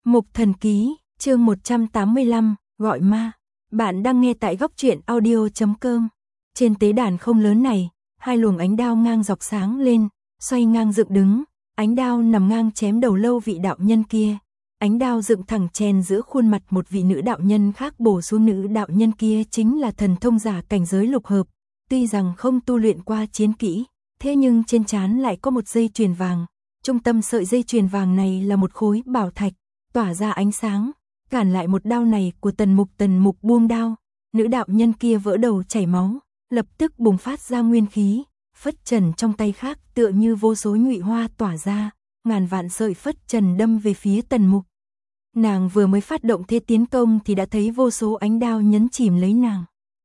Mục Thần Ký, chương 185, gọi ma. Bạn đang nghe tại góc truyện audio.com. Trên tế đàn không lớn này, hai luồng ánh đao ngang dọc sáng lên, xoay ngang dựng đứng, ánh đao nằm ngang chém đầu lâu vị đạo nhân kia. Ánh đao dựng thẳng chèn giữa khuôn mặt một vị nữ đạo nhân khác bổ xuống. Nữ đạo nhân kia chính là thần thông giả cảnh giới lục hợp, tuy rằng không tu luyện qua chiến kỹ, thế nhưng trên trán lại có một dây chuyền vàng. Trung tâm sợi dây chuyền vàng này là một khối bảo thạch, tỏa ra ánh sáng, cản lại một đao này của Tần Mục. Tần Mục buông đao, nữ đạo nhân kia vỡ đầu chảy máu, lập tức bùng phát ra nguyên khí, phất trần trong tay khác tựa như vô số nhụy hoa tỏa ra, ngàn vạn sợi phất trần đâm về phía Tần Mục. Nàng vừa mới phát động thế tiến công thì đã thấy vô số ánh đao nhấn chìm lấy nàng.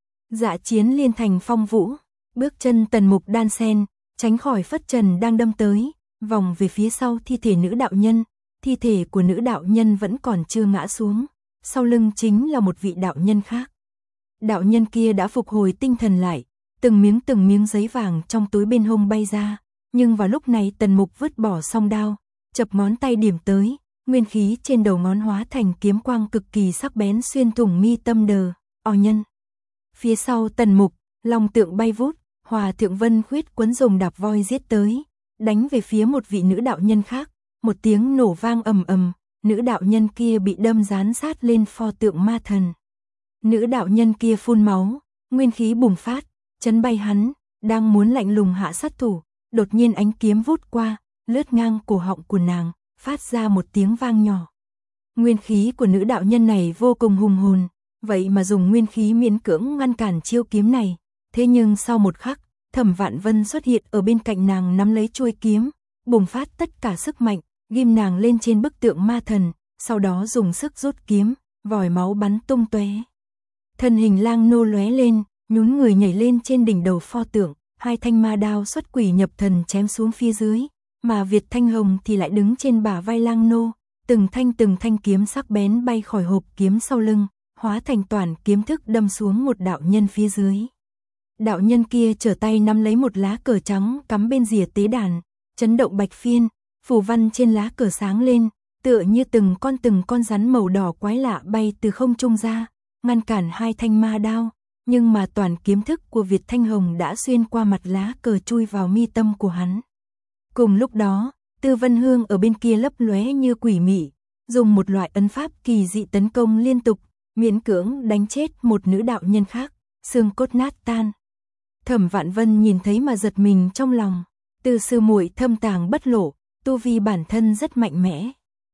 Dạ chiến liên thành phong vũ, bước chân Tần Mục đan sen, tránh khỏi phất trần đang đâm tới, vòng về phía sau thi thể nữ đạo nhân. Thi thể của nữ đạo nhân vẫn còn chưa ngã xuống, sau lưng chính là một vị đạo nhân khác. Đạo nhân kia đã phục hồi tinh thần lại, từng miếng giấy vàng trong túi bên hông bay ra, nhưng vào lúc này Tần Mục vứt bỏ song đao, chập ngón tay điểm tới, nguyên khí trên đầu ngón hóa thành kiếm quang cực kỳ sắc bén xuyên thủng mi tâm đờ, nhân. Phía sau Tần Mục, long tượng bay vút, Hòa Thượng Vân Khuyết quấn rồng đạp voi giết tới, đánh về phía một vị nữ đạo nhân khác. Một tiếng nổ vang ầm ầm, nữ đạo nhân kia bị đâm dán sát lên pho tượng ma thần. Nữ đạo nhân kia phun máu, nguyên khí bùng phát, chấn bay hắn, đang muốn lạnh lùng hạ sát thủ, đột nhiên ánh kiếm vút qua, lướt ngang cổ họng của nàng, phát ra một tiếng vang nhỏ. Nguyên khí của nữ đạo nhân này vô cùng hùng hồn, vậy mà dùng nguyên khí miễn cưỡng ngăn cản chiêu kiếm này, thế nhưng sau một khắc, Thẩm Vạn Vân xuất hiện ở bên cạnh nàng nắm lấy chuôi kiếm, bùng phát tất cả sức mạnh, ghim nàng lên trên bức tượng ma thần, sau đó dùng sức rút kiếm, vòi máu bắn tung tóe. Thân hình lang nô lóe lên, nhún người nhảy lên trên đỉnh đầu pho tượng, hai thanh ma đao xuất quỷ nhập thần chém xuống phía dưới, mà Việt Thanh Hồng thì lại đứng trên bả vai lang nô, từng thanh kiếm sắc bén bay khỏi hộp kiếm sau lưng, hóa thành toàn kiếm thức đâm xuống một đạo nhân phía dưới. Đạo nhân kia trở tay nắm lấy một lá cờ trắng cắm bên rìa tế đàn, chấn động bạch phiên, phù văn trên lá cờ sáng lên, tựa như từng con rắn màu đỏ quái lạ bay từ không trung ra, ngăn cản hai thanh ma đao, nhưng mà toàn kiếm thức của Việt Thanh Hồng đã xuyên qua mặt lá cờ chui vào mi tâm của hắn. Cùng lúc đó, Tư Vân Hương ở bên kia lấp lóe như quỷ mị, dùng một loại ấn pháp kỳ dị tấn công liên tục, miễn cưỡng đánh chết một nữ đạo nhân khác, xương cốt nát tan. Thẩm Vạn Vân nhìn thấy mà giật mình trong lòng, Tư sư muội thâm tàng bất lộ, tu vi bản thân rất mạnh mẽ.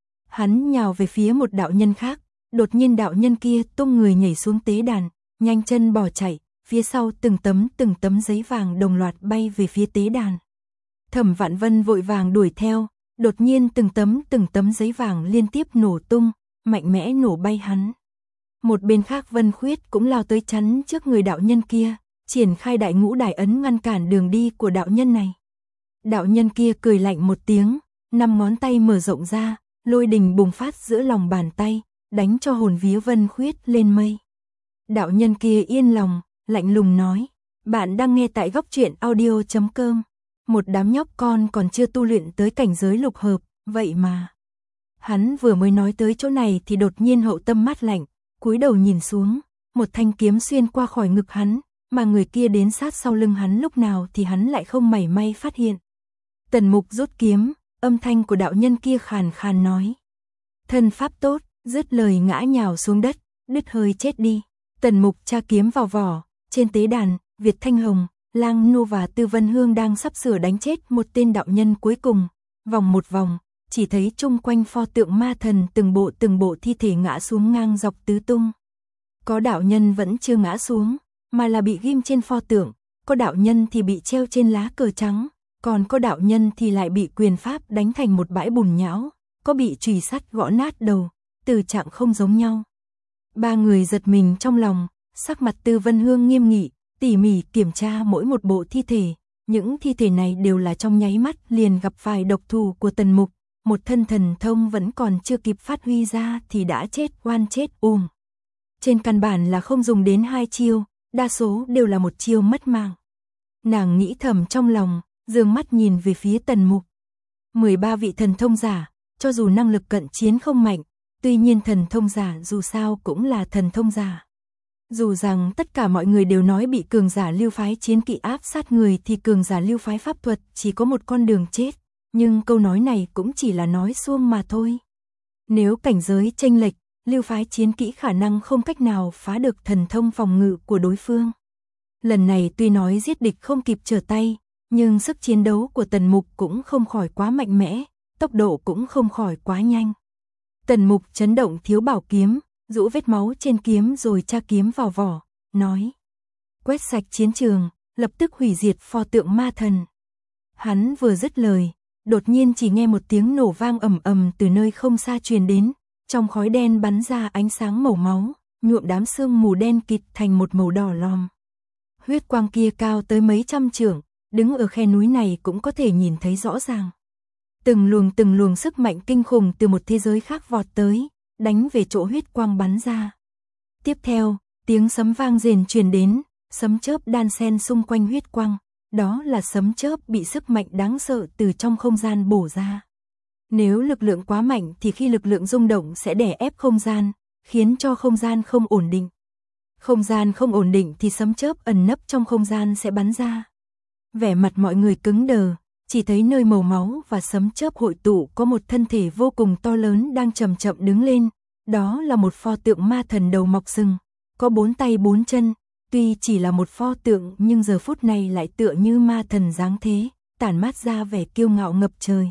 Hắn nhào về phía một đạo nhân khác, đột nhiên đạo nhân kia tung người nhảy xuống tế đàn, nhanh chân bỏ chạy, phía sau từng tấm giấy vàng đồng loạt bay về phía tế đàn. Thẩm Vạn Vân vội vàng đuổi theo, đột nhiên từng tấm giấy vàng liên tiếp nổ tung, mạnh mẽ nổ bay hắn. Một bên khác Vân Khuyết cũng lao tới chắn trước người đạo nhân kia, triển khai đại ngũ đại ấn ngăn cản đường đi của đạo nhân này. Đạo nhân kia cười lạnh một tiếng, 5 ngón tay mở rộng ra, lôi đình bùng phát giữa lòng bàn tay, đánh cho hồn vía Vân Khuyết lên mây. Đạo nhân kia yên lòng, lạnh lùng nói, bạn đang nghe tại góc truyện audio.com. Một đám nhóc con còn chưa tu luyện tới cảnh giới lục hợp, vậy mà. Hắn vừa mới nói tới chỗ này thì đột nhiên hậu tâm mát lạnh, cúi đầu nhìn xuống, một thanh kiếm xuyên qua khỏi ngực hắn, mà người kia đến sát sau lưng hắn lúc nào thì hắn lại không mảy may phát hiện. Tần Mục rút kiếm, âm thanh của đạo nhân kia khàn khàn nói. Thân pháp tốt, dứt lời ngã nhào xuống đất, đứt hơi chết đi. Tần Mục tra kiếm vào vỏ, trên tế đàn, Việt Thanh Hồng, Lang Nô và Tư Vân Hương đang sắp sửa đánh chết một tên đạo nhân cuối cùng. Vòng một vòng, chỉ thấy chung quanh pho tượng ma thần từng bộ thi thể ngã xuống ngang dọc tứ tung. Có đạo nhân vẫn chưa ngã xuống, mà là bị ghim trên pho tượng, có đạo nhân thì bị treo trên lá cờ trắng. Còn có đạo nhân thì lại bị quyền pháp đánh thành một bãi bùn nhão, có bị chùy sắt gõ nát đầu, từ trạng không giống nhau. Ba người giật mình trong lòng, sắc mặt Tư Vân Hương nghiêm nghị, tỉ mỉ kiểm tra mỗi một bộ thi thể. Những thi thể này đều là trong nháy mắt liền gặp phải độc thủ của Tần Mục, một thân thần thông vẫn còn chưa kịp phát huy ra thì đã chết oan chết uổng. Trên căn bản là không dùng đến 2 chiêu, đa số đều là một chiêu mất mạng. Nàng nghĩ thầm trong lòng, dương mắt nhìn về phía Tần Mục. 13 vị thần thông giả, cho dù năng lực cận chiến không mạnh, Tuy nhiên thần thông giả dù sao cũng là thần thông giả. Dù rằng tất cả mọi người đều nói bị cường giả lưu phái chiến kỵ áp sát người thì cường giả lưu phái pháp thuật chỉ có một con đường chết, nhưng câu nói này cũng chỉ là nói suông mà thôi. Nếu cảnh giới chênh lệch, lưu phái chiến kỹ khả năng không cách nào phá được thần thông phòng ngự của đối phương. Lần này tuy nói giết địch không kịp trở tay, nhưng sức chiến đấu của Tần Mục cũng không khỏi quá mạnh mẽ, tốc độ cũng không khỏi quá nhanh. Tần Mục chấn động thiếu bảo kiếm, rũ vết máu trên kiếm rồi tra kiếm vào vỏ, nói: quét sạch chiến trường, lập tức hủy diệt pho tượng ma thần. Hắn vừa dứt lời, đột nhiên chỉ nghe một tiếng nổ vang ầm ầm từ nơi không xa truyền đến, trong khói đen bắn ra ánh sáng màu máu, nhuộm đám sương mù đen kịt thành một màu đỏ lòm. Huyết quang kia cao tới mấy trăm trượng, đứng ở khe núi này cũng có thể nhìn thấy rõ ràng. Từng luồng sức mạnh kinh khủng từ một thế giới khác vọt tới, đánh về chỗ huyết quang bắn ra. Tiếp theo, tiếng sấm vang rền truyền đến, sấm chớp đan xen xung quanh huyết quang, đó là sấm chớp bị sức mạnh đáng sợ từ trong không gian bổ ra. Nếu lực lượng quá mạnh thì khi lực lượng rung động sẽ đè ép không gian, khiến cho không gian không ổn định. Không gian không ổn định thì sấm chớp ẩn nấp trong không gian sẽ bắn ra. Vẻ mặt mọi người cứng đờ, chỉ thấy nơi màu máu và sấm chớp hội tụ có một thân thể vô cùng to lớn đang chậm chậm đứng lên, đó là một pho tượng ma thần đầu mọc sừng, có 4 tay 4 chân, tuy chỉ là một pho tượng nhưng giờ phút này lại tựa như ma thần dáng thế, tản mát ra vẻ kiêu ngạo ngập trời.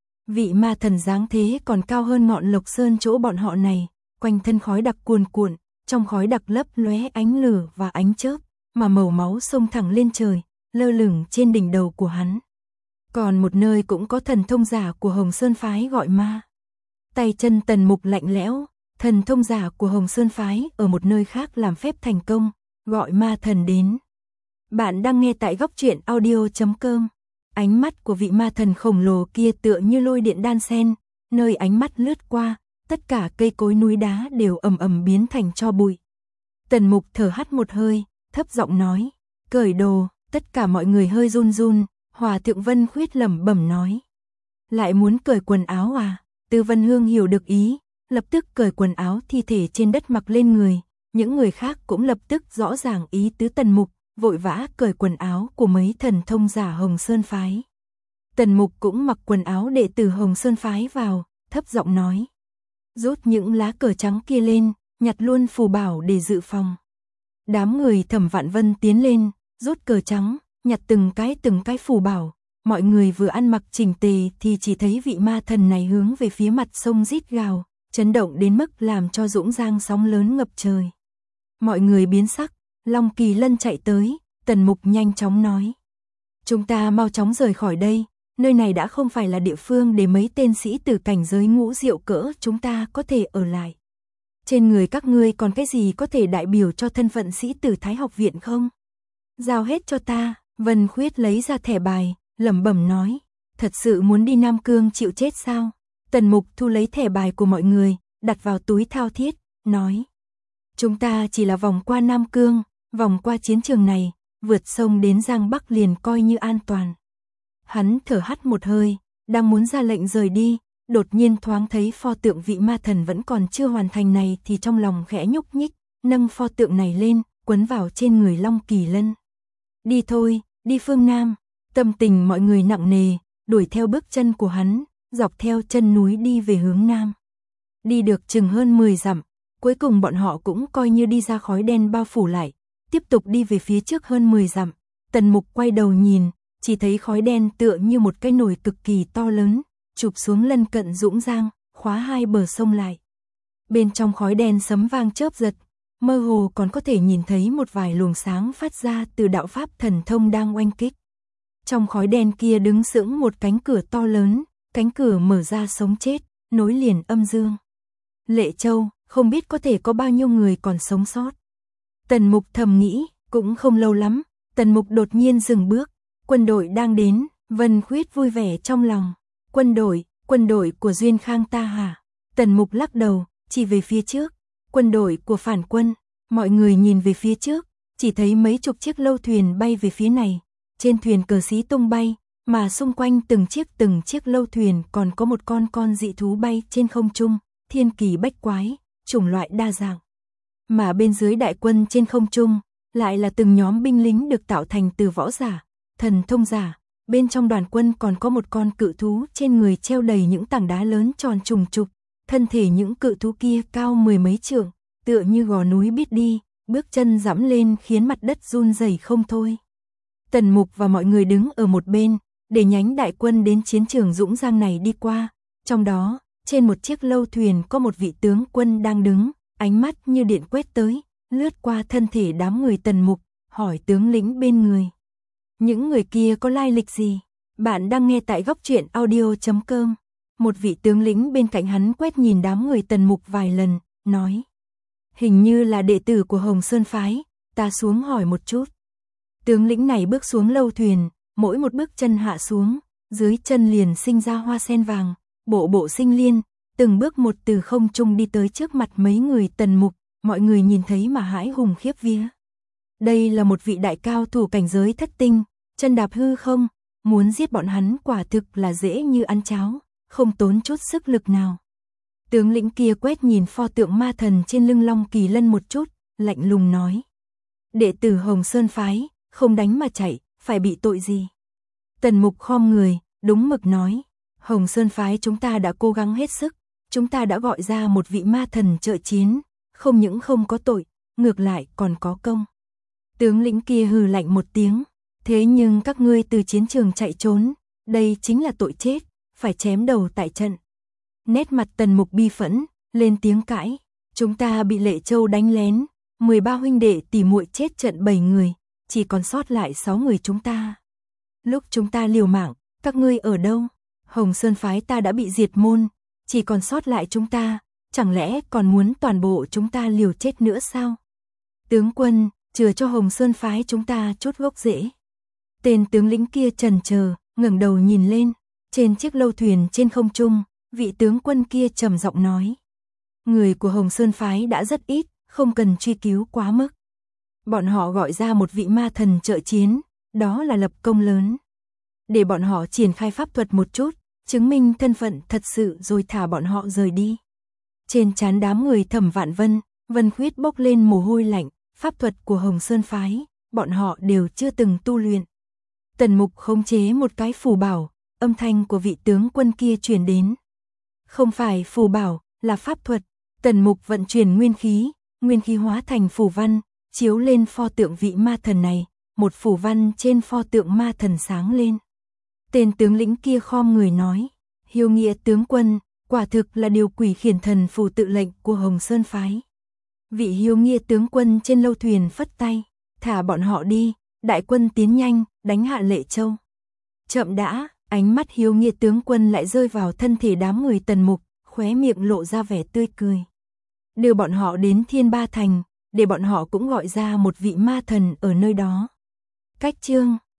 Vị ma thần dáng thế còn cao hơn ngọn Lộc Sơn chỗ bọn họ này, quanh thân khói đặc cuồn cuộn, trong khói đặc lấp lóe ánh lửa và ánh chớp, mà màu máu xông thẳng lên trời, lơ lửng trên đỉnh đầu của hắn. Còn một nơi cũng có thần thông giả của Hồng Sơn phái gọi ma. Tay chân Tần Mục lạnh lẽo, thần thông giả của Hồng Sơn phái ở một nơi khác làm phép thành công, gọi ma thần đến. Bạn đang nghe tại góc truyện audio.com. Ánh mắt của vị ma thần khổng lồ kia tựa như lôi điện đan sen, nơi ánh mắt lướt qua, tất cả cây cối núi đá đều ầm ầm biến thành tro bụi. Tần Mục thở hắt một hơi, thấp giọng nói: cởi đồ. Tất cả mọi người hơi run run. Hòa thượng Vân Khuyết lẩm bẩm nói: lại muốn cởi quần áo à? Tư Vân Hương hiểu được ý, lập tức cởi quần áo thi thể trên đất mặc lên người. Những người khác cũng lập tức rõ ràng ý tứ Tần Mục, vội vã cởi quần áo của mấy thần thông giả Hồng Sơn phái. Tần Mục cũng mặc quần áo đệ tử Hồng Sơn phái vào, thấp giọng nói: rút những lá cờ trắng kia lên, nhặt luôn phù bảo để dự phòng. Đám người Thẩm Vạn Vân tiến lên, rút cờ trắng, nhặt từng cái phù bảo. Mọi người vừa ăn mặc chỉnh tề thì chỉ thấy vị ma thần này hướng về phía mặt sông rít gào, chấn động đến mức làm cho dũng giang sóng lớn ngập trời. Mọi người biến sắc, Long Kỳ Lân chạy tới, Tần Mục nhanh chóng nói: chúng ta mau chóng rời khỏi đây, nơi này đã không phải là địa phương để mấy tên sĩ tử cảnh giới ngũ diệu cỡ chúng ta có thể ở lại. Trên người các ngươi còn cái gì có thể đại biểu cho thân phận sĩ tử Thái học viện không? Giao hết cho ta. Vân Khuyết lấy ra thẻ bài, lẩm bẩm nói: thật sự muốn đi Nam Cương chịu chết sao? Tần Mục thu lấy thẻ bài của mọi người, đặt vào túi thao thiết, nói: chúng ta chỉ là vòng qua Nam Cương, vòng qua chiến trường này, vượt sông đến Giang Bắc liền coi như an toàn. Hắn thở hắt một hơi, đang muốn ra lệnh rời đi, đột nhiên thoáng thấy pho tượng vị ma thần vẫn còn chưa hoàn thành này thì trong lòng khẽ nhúc nhích, nâng pho tượng này lên, quấn vào trên người Long Kỳ Lân. Đi thôi, đi phương Nam. Tâm tình mọi người nặng nề, đuổi theo bước chân của hắn, dọc theo chân núi đi về hướng Nam. Đi được chừng hơn 10 dặm, cuối cùng bọn họ cũng coi như đi ra khói đen bao phủ lại, tiếp tục đi về phía trước hơn 10 dặm. Tần Mục quay đầu nhìn, chỉ thấy khói đen tựa như một cái nồi cực kỳ to lớn, chụp xuống lân cận Dũng Giang, khóa hai bờ sông lại. Bên trong khói đen sấm vang chớp giật, mơ hồ còn có thể nhìn thấy một vài luồng sáng phát ra từ đạo pháp thần thông đang oanh kích. Trong khói đen kia đứng sững một cánh cửa to lớn, cánh cửa mở ra sống chết, nối liền âm dương. Lệ Châu, không biết có thể có bao nhiêu người còn sống sót. Tần Mục thầm nghĩ, cũng không lâu lắm, Tần Mục đột nhiên dừng bước, quân đội đang đến. Vân Khuyết vui vẻ trong lòng: quân đội của Duyên Khang ta hả? Tần Mục lắc đầu, chỉ về phía trước: quân đội của phản quân. Mọi người nhìn về phía trước, chỉ thấy mấy chục chiếc lâu thuyền bay về phía này, trên thuyền cờ xí tung bay, mà xung quanh từng chiếc lâu thuyền còn có một con dị thú bay trên không trung, thiên kỳ bách quái, chủng loại đa dạng. Mà bên dưới đại quân trên không trung, lại là từng nhóm binh lính được tạo thành từ võ giả, thần thông giả. Bên trong đoàn quân còn có một con cự thú trên người treo đầy những tảng đá lớn tròn trùng trục. Thân thể những cự thú kia cao mười mấy trượng, tựa như gò núi biết đi, bước chân dẫm lên khiến mặt đất run rẩy không thôi. Tần Mục và mọi người đứng ở một bên, để nhánh đại quân đến chiến trường dũng giang này đi qua. Trong đó, trên một chiếc lâu thuyền có một vị tướng quân đang đứng, ánh mắt như điện quét tới, lướt qua thân thể đám người Tần Mục, hỏi tướng lĩnh bên người. Những người kia có lai lịch gì? Bạn đang nghe tại góc truyện audio.com. Một vị tướng lĩnh bên cạnh hắn quét nhìn đám người Tần Mục vài lần, nói. Hình như là đệ tử của Hồng Sơn Phái, ta xuống hỏi một chút. Tướng lĩnh này bước xuống lâu thuyền, mỗi một bước chân hạ xuống, dưới chân liền sinh ra hoa sen vàng, bộ bộ sinh liên, từng bước một từ không trung đi tới trước mặt mấy người Tần Mục, mọi người nhìn thấy mà hãi hùng khiếp vía. Đây là một vị đại cao thủ cảnh giới thất tinh, chân đạp hư không, muốn giết bọn hắn quả thực là dễ như ăn cháo, không tốn chút sức lực nào. Tướng lĩnh kia quét nhìn pho tượng ma thần trên lưng Long Kỳ Lân một chút, lạnh lùng nói. Đệ tử Hồng Sơn Phái, không đánh mà chạy, phải bị tội gì? Tần Mục khom người, đúng mực nói. Hồng Sơn Phái chúng ta đã cố gắng hết sức, chúng ta đã gọi ra một vị ma thần trợ chiến, không những không có tội, ngược lại còn có công. Tướng lĩnh kia hừ lạnh một tiếng, thế nhưng các ngươi từ chiến trường chạy trốn, đây chính là tội chết, phải chém đầu tại trận. Nét mặt Tần Mục bi phẫn, lên tiếng cãi, chúng ta bị Lệ Châu đánh lén, 13 huynh đệ tỉ muội chết trận 7 người, chỉ còn sót lại 6 người chúng ta. Lúc chúng ta liều mạng, các ngươi ở đâu? Hồng Sơn Phái ta đã bị diệt môn, chỉ còn sót lại chúng ta, chẳng lẽ còn muốn toàn bộ chúng ta liều chết nữa sao? Tướng quân, chừa cho Hồng Sơn Phái chúng ta chút gốc rễ. Tên tướng lĩnh kia chần chờ, ngẩng đầu nhìn lên, trên chiếc lâu thuyền trên không trung, vị tướng quân kia trầm giọng nói. Người của Hồng Sơn Phái đã rất ít, không cần truy cứu quá mức. Bọn họ gọi ra một vị ma thần trợ chiến, đó là lập công lớn. Để bọn họ triển khai pháp thuật một chút, chứng minh thân phận thật sự rồi thả bọn họ rời đi. Trên trán đám người Thẩm Vạn Vân, Vân Khuyết bốc lên mồ hôi lạnh, pháp thuật của Hồng Sơn Phái, bọn họ đều chưa từng tu luyện. Tần Mục khống chế một cái phù bảo, âm thanh của vị tướng quân kia truyền đến. Không phải phù bảo, là pháp thuật. Tần Mục vận chuyển nguyên khí hóa thành phù văn, chiếu lên pho tượng vị ma thần này, một phù văn trên pho tượng ma thần sáng lên. Tên tướng lĩnh kia khom người nói, Hiếu Nghĩa tướng quân, quả thực là điều quỷ khiển thần phù tự lệnh của Hồng Sơn Phái. Vị Hiếu Nghĩa tướng quân trên lâu thuyền phất tay, thả bọn họ đi, đại quân tiến nhanh, đánh hạ Lệ Châu. Chậm đã, ánh mắt Hiếu Nghĩa tướng quân lại rơi vào thân thể đám người Tần Mục, khóe miệng lộ ra vẻ tươi cười. Đưa bọn họ đến Thiên Ba Thành, để bọn họ cũng gọi ra một vị ma thần ở nơi đó. Cách chương